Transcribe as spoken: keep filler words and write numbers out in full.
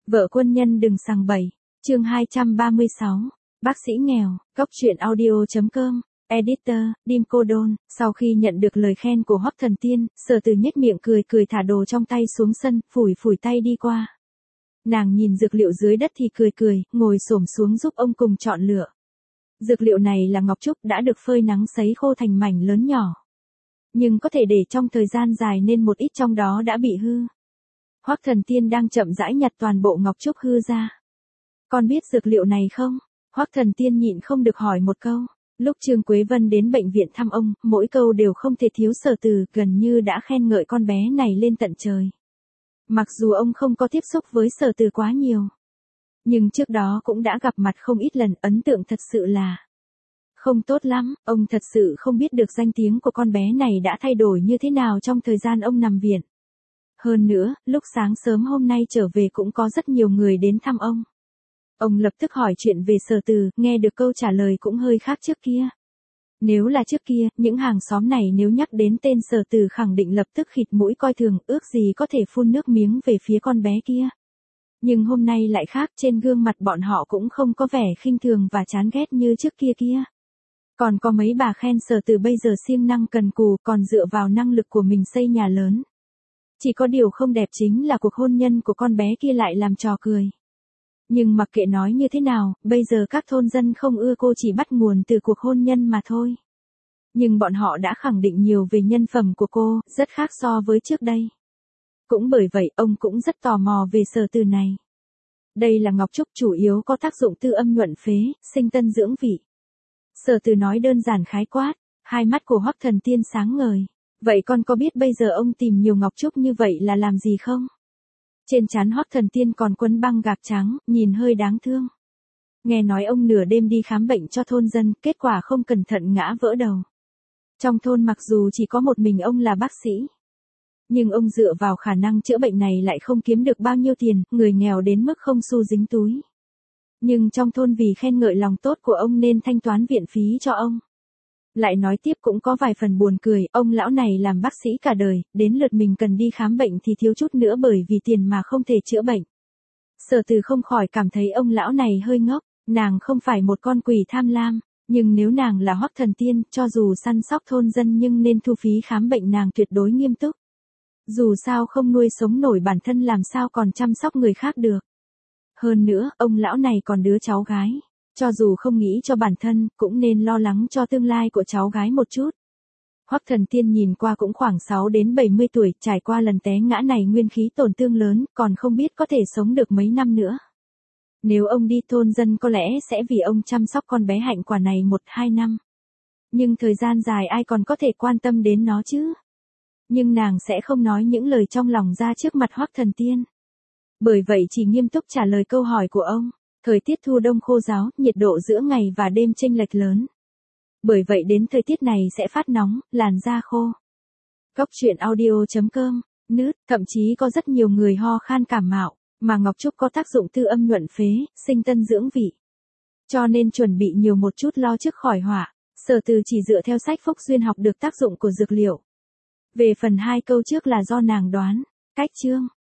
Vợ quân nhân đừng sằng bậy. Chương hai trăm ba mươi sáu. Bác sĩ nghèo. Góc truyện audio.com. Editor, Dim Cô Đôn. Sau khi nhận được lời khen của Hoắc Thần Tiên, Sở Từ nhếch miệng cười cười thả đồ trong tay xuống sân, phủi phủi tay đi qua. Nàng nhìn dược liệu dưới đất thì cười cười, ngồi xổm xuống giúp ông cùng chọn lựa. Dược liệu này là ngọc trúc đã được phơi nắng sấy khô thành mảnh lớn nhỏ. Nhưng có thể để trong thời gian dài nên một ít trong đó đã bị hư. Hoắc Thần Tiên đang chậm rãi nhặt toàn bộ ngọc trúc hư ra. Con biết dược liệu này không? Hoắc Thần Tiên nhịn không được hỏi một câu. Lúc Trương Quế Vân đến bệnh viện thăm ông, mỗi câu đều không thể thiếu Sở Từ, gần như đã khen ngợi con bé này lên tận trời. Mặc dù ông không có tiếp xúc với Sở Từ quá nhiều, nhưng trước đó cũng đã gặp mặt không ít lần, ấn tượng thật sự là không tốt lắm. Ông thật sự không biết được danh tiếng của con bé này đã thay đổi như thế nào trong thời gian ông nằm viện. Hơn nữa, lúc sáng sớm hôm nay trở về cũng có rất nhiều người đến thăm ông. Ông lập tức hỏi chuyện về Sở Từ, nghe được câu trả lời cũng hơi khác trước kia. Nếu là trước kia, những hàng xóm này nếu nhắc đến tên Sở Từ khẳng định lập tức khịt mũi coi thường, ước gì có thể phun nước miếng về phía con bé kia. Nhưng hôm nay lại khác, trên gương mặt bọn họ cũng không có vẻ khinh thường và chán ghét như trước kia kia. Còn có mấy bà khen Sở Từ bây giờ siêng năng cần cù, còn dựa vào năng lực của mình xây nhà lớn. Chỉ có điều không đẹp chính là cuộc hôn nhân của con bé kia lại làm trò cười. Nhưng mặc kệ nói như thế nào, bây giờ các thôn dân không ưa cô chỉ bắt nguồn từ cuộc hôn nhân mà thôi. Nhưng bọn họ đã khẳng định nhiều về nhân phẩm của cô, rất khác so với trước đây. Cũng bởi vậy, ông cũng rất tò mò về Sở Từ này. Đây là ngọc trúc chủ yếu có tác dụng tư âm nhuận phế, sinh tân dưỡng vị. Sở Từ nói đơn giản khái quát, hai mắt của Hoắc Thần Tiên sáng ngời. Vậy con có biết bây giờ ông tìm nhiều ngọc trúc như vậy là làm gì không? Trên trán Hoắc Thần Tiên còn quấn băng gạc trắng, nhìn hơi đáng thương. Nghe nói ông nửa đêm đi khám bệnh cho thôn dân, kết quả không cẩn thận ngã vỡ đầu. Trong thôn mặc dù chỉ có một mình ông là bác sĩ, nhưng ông dựa vào khả năng chữa bệnh này lại không kiếm được bao nhiêu tiền, người nghèo đến mức không xu dính túi. Nhưng trong thôn vì khen ngợi lòng tốt của ông nên thanh toán viện phí cho ông. Lại nói tiếp cũng có vài phần buồn cười, ông lão này làm bác sĩ cả đời, đến lượt mình cần đi khám bệnh thì thiếu chút nữa bởi vì tiền mà không thể chữa bệnh. Sở Từ không khỏi cảm thấy ông lão này hơi ngốc, nàng không phải một con quỷ tham lam, nhưng nếu nàng là Hoắc Thần Tiên, cho dù săn sóc thôn dân nhưng nên thu phí khám bệnh nàng tuyệt đối nghiêm túc. Dù sao không nuôi sống nổi bản thân làm sao còn chăm sóc người khác được. Hơn nữa, ông lão này còn đứa cháu gái. Cho dù không nghĩ cho bản thân, cũng nên lo lắng cho tương lai của cháu gái một chút. Hoắc Thần Tiên nhìn qua cũng khoảng sáu đến bảy mươi tuổi, trải qua lần té ngã này nguyên khí tổn thương lớn, còn không biết có thể sống được mấy năm nữa. Nếu ông đi thôn dân có lẽ sẽ vì ông chăm sóc con bé hạnh quả này một hai năm. Nhưng thời gian dài ai còn có thể quan tâm đến nó chứ? Nhưng nàng sẽ không nói những lời trong lòng ra trước mặt Hoắc Thần Tiên. Bởi vậy chỉ nghiêm túc trả lời câu hỏi của ông. Thời tiết thu đông khô ráo, nhiệt độ giữa ngày và đêm chênh lệch lớn. Bởi vậy đến thời tiết này sẽ phát nóng, làn da khô. Góc truyện audio.com. Nứt, thậm chí có rất nhiều người ho khan cảm mạo, mà ngọc trúc có tác dụng tư âm nhuận phế, sinh tân dưỡng vị. Cho nên chuẩn bị nhiều một chút lo trước khỏi họa. Sở Từ chỉ dựa theo sách Phúc Duyên học được tác dụng của dược liệu. Về phần hai câu trước là do nàng đoán. Cách chương.